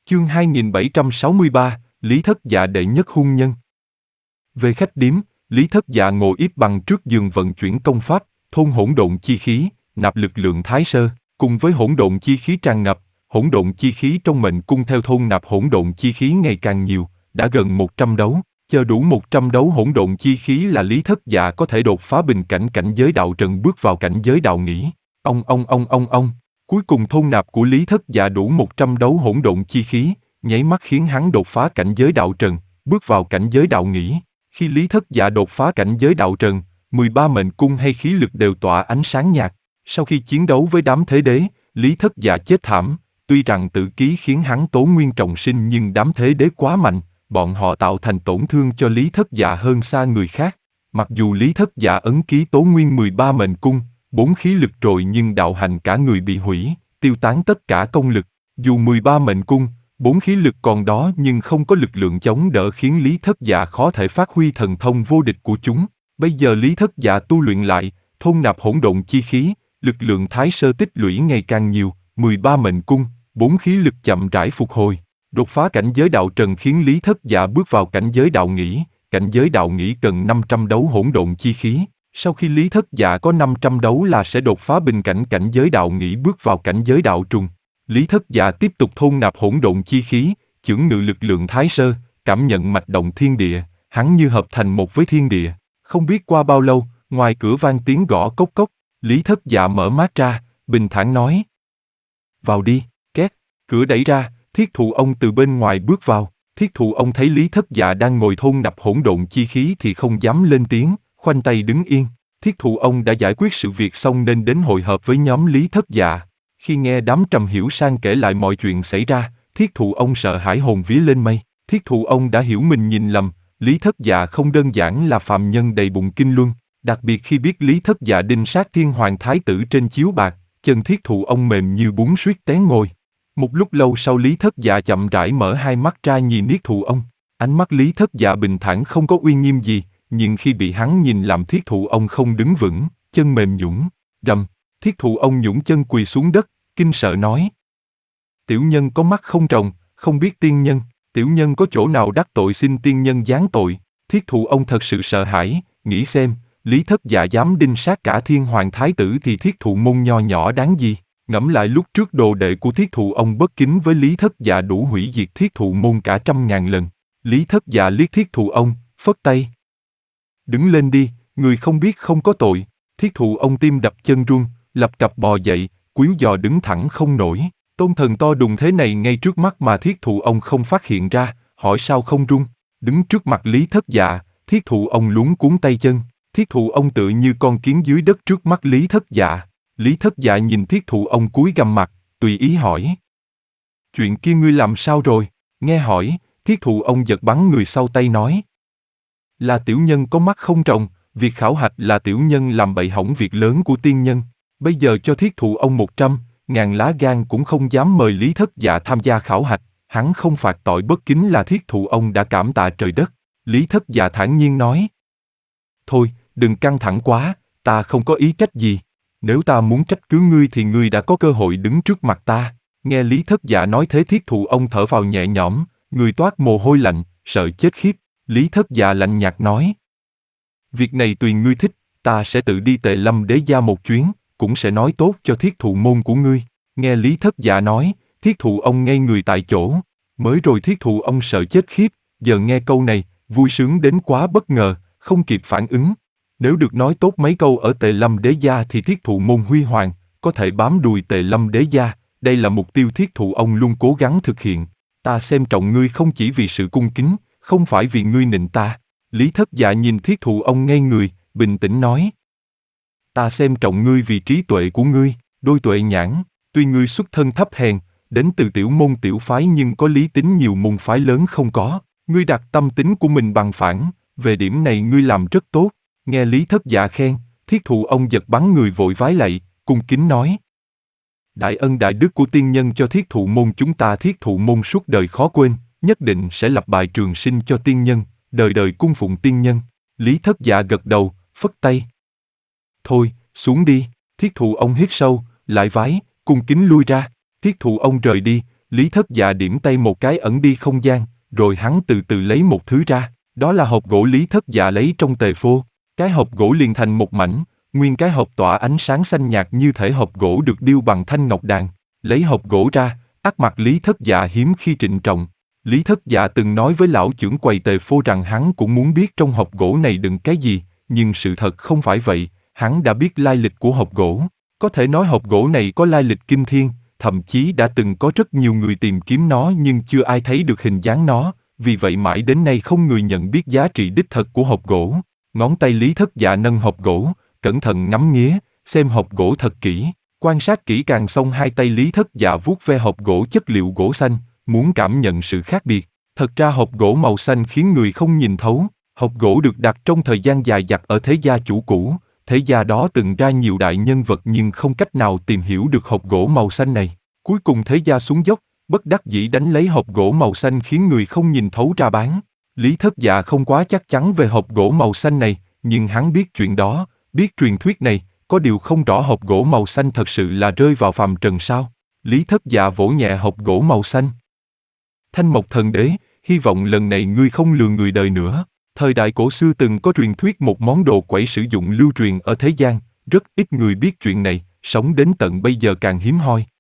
Chương 2763, Lý Thất Dạ đệ nhất hung nhân. Về khách điếm, Lý Thất Dạ ngồi yếp bằng trước giường vận chuyển công pháp, thôn hỗn độn chi khí, nạp lực lượng thái sơ, cùng với hỗn độn chi khí tràn ngập, hỗn độn chi khí trong mệnh cung theo thôn nạp hỗn độn chi khí ngày càng nhiều, đã gần 100 đấu, chờ đủ 100 đấu hỗn độn chi khí là Lý Thất Dạ có thể đột phá bình cảnh cảnh giới đạo trần bước vào cảnh giới đạo nghĩ. Ông. Cuối cùng thôn nạp của Lý Thất Dạ đủ 100 đấu hỗn độn chi khí, nháy mắt khiến hắn đột phá cảnh giới đạo trần, bước vào cảnh giới đạo nghĩ. Khi Lý Thất Dạ đột phá cảnh giới đạo trần, 13 mệnh cung hay khí lực đều tỏa ánh sáng nhạt. Sau khi chiến đấu với đám thế đế, Lý Thất Dạ chết thảm. Tuy rằng tự ký khiến hắn tốn nguyên trọng sinh nhưng đám thế đế quá mạnh, bọn họ tạo thành tổn thương cho Lý Thất Dạ hơn xa người khác. Mặc dù Lý Thất Dạ ấn ký tốn nguyên 13 mệnh cung, 4 khí lực rồi nhưng đạo hành cả người bị hủy, tiêu tán tất cả công lực. Dù 13 mệnh cung, 4 khí lực còn đó nhưng không có lực lượng chống đỡ khiến Lý Thất Dạ khó thể phát huy thần thông vô địch của chúng. Bây giờ Lý Thất Dạ tu luyện lại, thôn nạp hỗn độn chi khí, lực lượng thái sơ tích lũy ngày càng nhiều, 13 mệnh cung, 4 khí lực chậm rãi phục hồi. Đột phá cảnh giới đạo trần khiến Lý Thất Dạ bước vào cảnh giới đạo nghĩ. Cảnh giới đạo nghĩ cần 500 đấu hỗn độn chi khí. Sau khi Lý Thất Dạ có 500 đấu là sẽ đột phá bình cảnh cảnh giới đạo nghĩ bước vào cảnh giới đạo trùng. Lý Thất Dạ tiếp tục thôn nạp hỗn độn chi khí, chưởng ngự lực lượng thái sơ, cảm nhận mạch động thiên địa, hắn như hợp thành một với thiên địa. Không biết qua bao lâu, ngoài cửa vang tiếng gõ cốc cốc, Lý Thất Dạ mở mắt ra, bình thản nói: "Vào đi." Két, cửa đẩy ra, Thiết Thụ Ông từ bên ngoài bước vào. Thiết Thụ Ông thấy Lý Thất Dạ đang ngồi thôn nạp hỗn độn chi khí thì không dám lên tiếng, khoanh tay đứng yên. Thiết Thụ Ông đã giải quyết sự việc xong nên đến hội họp với nhóm Lý Thất Dạ. Khi nghe đám Trầm Hiểu Sang kể lại mọi chuyện xảy ra, Thiết Thụ Ông sợ hãi hồn vía lên mây. Thiết Thụ Ông đã hiểu mình nhìn lầm, Lý Thất Dạ không đơn giản là phàm nhân đầy bụng kinh luân. Đặc biệt khi biết Lý Thất Dạ đinh sát Thiên Hoàng Thái tử trên chiếu bạc, chân Thiết Thụ Ông mềm như bún suýt té ngồi. Một lúc lâu sau Lý Thất Dạ chậm rãi mở hai mắt ra nhìn Thiết Thụ Ông. Ánh mắt Lý Thất Dạ bình thản không có uy nghiêm gì, nhưng khi bị hắn nhìn làm Thiết Thụ Ông không đứng vững, chân mềm nhũn. Rầm, Thiết Thụ Ông nhũn chân quỳ xuống đất, kinh sợ nói: "Tiểu nhân có mắt không tròng, không biết tiên nhân, tiểu nhân có chỗ nào đắc tội xin tiên nhân giáng tội." Thiết Thụ Ông thật sự sợ hãi, nghĩ xem, Lý Thất Dạ dám đinh sát cả Thiên Hoàng Thái tử thì Thiết Thụ môn nho nhỏ đáng gì. Ngẫm lại lúc trước đồ đệ của Thiết Thụ Ông bất kính với Lý Thất Dạ đủ hủy diệt Thiết Thụ môn cả 100.000 lần. Lý Thất Dạ liếc Thiết Thụ Ông, phất tay: "Đứng lên đi, người không biết không có tội." Thiết Thụ Ông tim đập chân run, lập cập bò dậy, quýu giò đứng thẳng không nổi. Tôn thần to đùng thế này ngay trước mắt mà Thiết Thụ Ông không phát hiện ra, hỏi sao không run. Đứng trước mặt Lý Thất Dạ, Thiết Thụ Ông luống cuống tay chân. Thiết Thụ Ông tựa như con kiến dưới đất trước mắt Lý Thất Dạ. Lý Thất Dạ nhìn Thiết Thụ Ông cúi gằm mặt, tùy ý hỏi: "Chuyện kia ngươi làm sao rồi?" Nghe hỏi, Thiết Thụ Ông giật bắn người sau tay nói: "Là tiểu nhân có mắt không tròng, việc khảo hạch là tiểu nhân làm bậy hỏng việc lớn của tiên nhân." Bây giờ cho Thiết Thụ Ông 100.000 lá gan cũng không dám mời Lý Thất Dạ tham gia khảo hạch, hắn không phạt tội bất kính là Thiết Thụ Ông đã cảm tạ trời đất. Lý Thất Dạ thản nhiên nói: "Thôi, đừng căng thẳng quá, ta không có ý trách gì. Nếu ta muốn trách cứ ngươi thì ngươi đã có cơ hội đứng trước mặt ta." Nghe Lý Thất Dạ nói thế Thiết Thụ Ông thở phào nhẹ nhõm, người toát mồ hôi lạnh, sợ chết khiếp. Lý Thất Dạ lạnh nhạt nói: "Việc này tùy ngươi thích, ta sẽ tự đi Tề Lâm Đế gia một chuyến, cũng sẽ nói tốt cho Thiết Thụ môn của ngươi." Nghe Lý Thất Dạ nói, Thiết Thụ Ông ngây người tại chỗ. Mới rồi Thiết Thụ Ông sợ chết khiếp, giờ nghe câu này, vui sướng đến quá bất ngờ, không kịp phản ứng. Nếu được nói tốt mấy câu ở Tề Lâm Đế gia thì Thiết Thụ môn huy hoàng, có thể bám đùi Tề Lâm Đế gia, đây là mục tiêu Thiết Thụ Ông luôn cố gắng thực hiện. Ta xem trọng ngươi không chỉ vì sự cung kính, không phải vì ngươi nịnh ta. Lý Thất Dạ nhìn Thiết Thụ Ông ngây người, bình tĩnh nói: "Ta xem trọng ngươi vì trí tuệ của ngươi, đôi tuệ nhãn. Tuy ngươi xuất thân thấp hèn, đến từ tiểu môn tiểu phái nhưng có lý tính nhiều môn phái lớn không có. Ngươi đặt tâm tính của mình bằng phẳng, về điểm này ngươi làm rất tốt." Nghe Lý Thất Dạ khen, Thiết Thụ Ông giật bắn người vội vái lạy, cung kính nói: "Đại ân đại đức của tiên nhân cho Thiết Thụ môn chúng ta Thiết Thụ môn suốt đời khó quên, nhất định sẽ lập bài trường sinh cho tiên nhân, đời đời cung phụng tiên nhân." Lý Thất Dạ gật đầu, phất tay: "Thôi, xuống đi." Thiết Thụ Ông hít sâu, lại vái, cung kính lui ra. Thiết Thụ Ông rời đi, Lý Thất Dạ điểm tay một cái ẩn đi không gian, rồi hắn từ từ lấy một thứ ra, đó là hộp gỗ Lý Thất Dạ lấy trong tề phô. Cái hộp gỗ liền thành một mảnh, nguyên cái hộp tỏa ánh sáng xanh nhạt như thể hộp gỗ được điêu bằng thanh ngọc đàn. Lấy hộp gỗ ra, sắc mặt Lý Thất Dạ hiếm khi trịnh trọng. Lý Thất Dạ từng nói với lão trưởng quầy tề phô rằng hắn cũng muốn biết trong hộp gỗ này đựng cái gì, nhưng sự thật không phải vậy, hắn đã biết lai lịch của hộp gỗ. Có thể nói hộp gỗ này có lai lịch kinh thiên, thậm chí đã từng có rất nhiều người tìm kiếm nó nhưng chưa ai thấy được hình dáng nó, vì vậy mãi đến nay không người nhận biết giá trị đích thực của hộp gỗ. Ngón tay Lý Thất Dạ nâng hộp gỗ, cẩn thận ngắm nghía, xem hộp gỗ thật kỹ. Quan sát kỹ càng xong hai tay Lý Thất Dạ vuốt ve hộp gỗ chất liệu gỗ xanh, muốn cảm nhận sự khác biệt. Thật ra hộp gỗ màu xanh khiến người không nhìn thấu. Hộp gỗ được đặt trong thời gian dài dặt ở thế gia chủ cũ. Thế gia đó từng ra nhiều đại nhân vật nhưng không cách nào tìm hiểu được hộp gỗ màu xanh này. Cuối cùng thế gia xuống dốc, bất đắc dĩ đánh lấy hộp gỗ màu xanh khiến người không nhìn thấu ra bán. Lý Thất Dạ không quá chắc chắn về hộp gỗ màu xanh này, nhưng hắn biết chuyện đó, biết truyền thuyết này, có điều không rõ hộp gỗ màu xanh thật sự là rơi vào phàm trần sao. Lý Thất Dạ vỗ nhẹ hộp gỗ màu xanh. Thanh Mộc Thần Đế, hy vọng lần này ngươi không lừa người đời nữa. Thời đại cổ xưa từng có truyền thuyết một món đồ quẩy sử dụng lưu truyền ở thế gian, rất ít người biết chuyện này, sống đến tận bây giờ càng hiếm hoi.